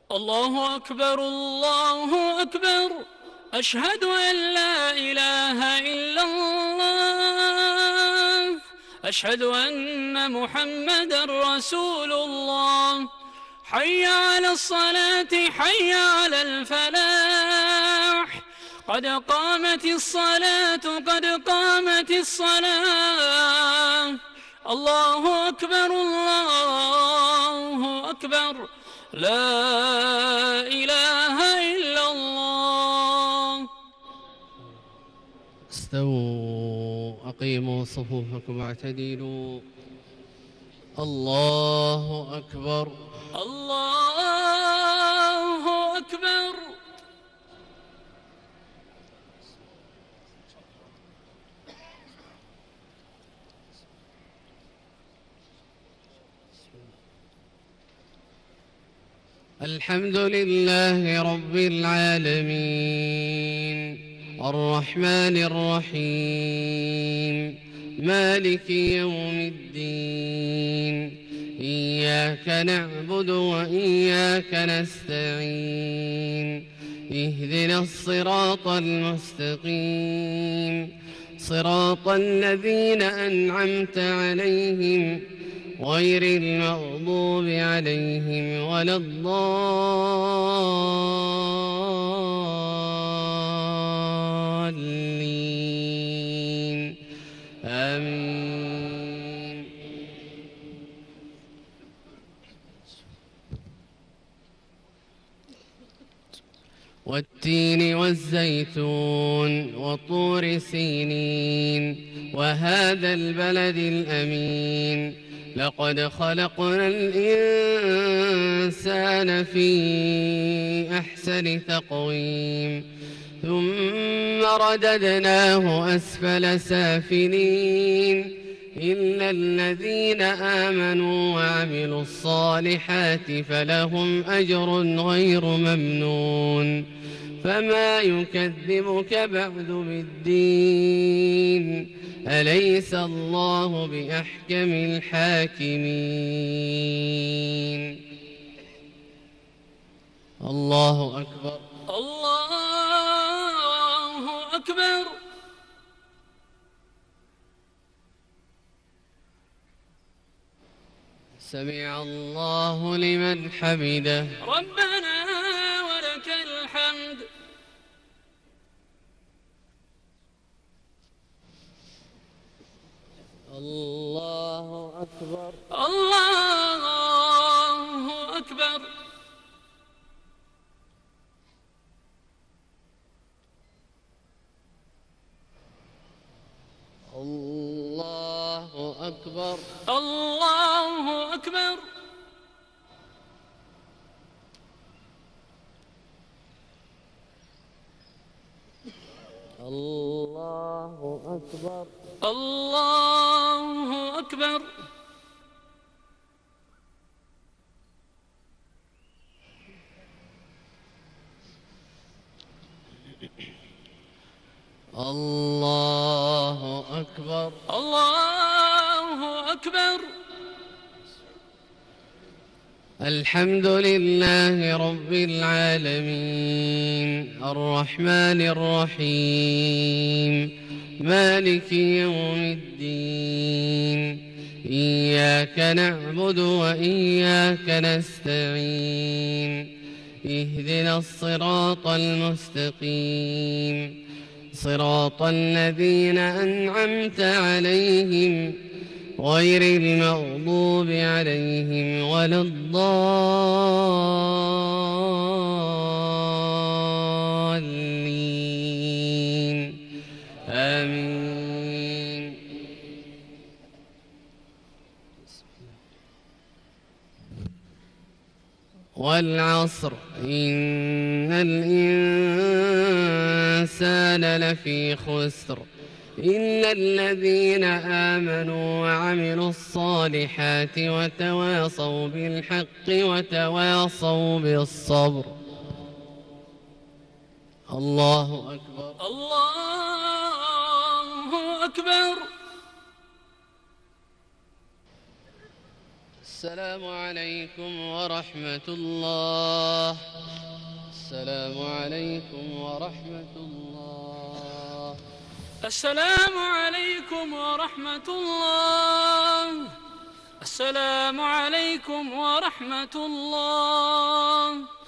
الله أكبر الله أكبر. أشهد أن لا إله إلا الله. أشهد أن محمدًا رسول الله. حي على الصلاة حي على الفلاح. قد قامت الصلاة قد قامت الصلاة. الله أكبر الله أكبر. لا إله إلا الله. استووا أقيموا صفوفكم واعتدلوا. الله أكبر الله أكبر. الحمد لله رب العالمين الرحمن الرحيم مالك يوم الدين إياك نعبد وإياك نستعين اهدنا الصراط المستقيم صراط الذين أنعمت عليهم غير المغضوب عليهم ولا الضالين آمين. والتين والزيتون وطور سينين وهذا البلد الأمين لقد خلقنا الإنسان في أحسن تقويم ثم رددناه أسفل سافلين إلا الذين آمنوا وعملوا الصالحات فلهم أجر غير ممنون. فما يكذبك بعد بالدين أليس الله بأحكم الحاكمين. الله أكبر الله أكبر. سمع الله لمن حمده. ربنا ولك الحمد. الله أكبر الله أكبر. الله أكبر الله أكبر. الله أكبر الله أكبر. الله أكبر الله أكبر. الحمد لله رب العالمين الرحمن الرحيم مالك يوم الدين إياك نعبد وإياك نستعين اهدنا الصراط المستقيم صراط الذين أنعمت عليهم غير المغضوب عليهم ولا الضالين آمين. والعصر إن الإنسان لفي خسر إلا الذين آمنوا وعملوا الصالحات وتواصوا بالحق وتواصوا بالصبر. الله أكبر الله أكبر. السلام عليكم ورحمة الله. السلام عليكم ورحمة الله. السلام عليكم ورحمة الله. السلام عليكم ورحمة الله.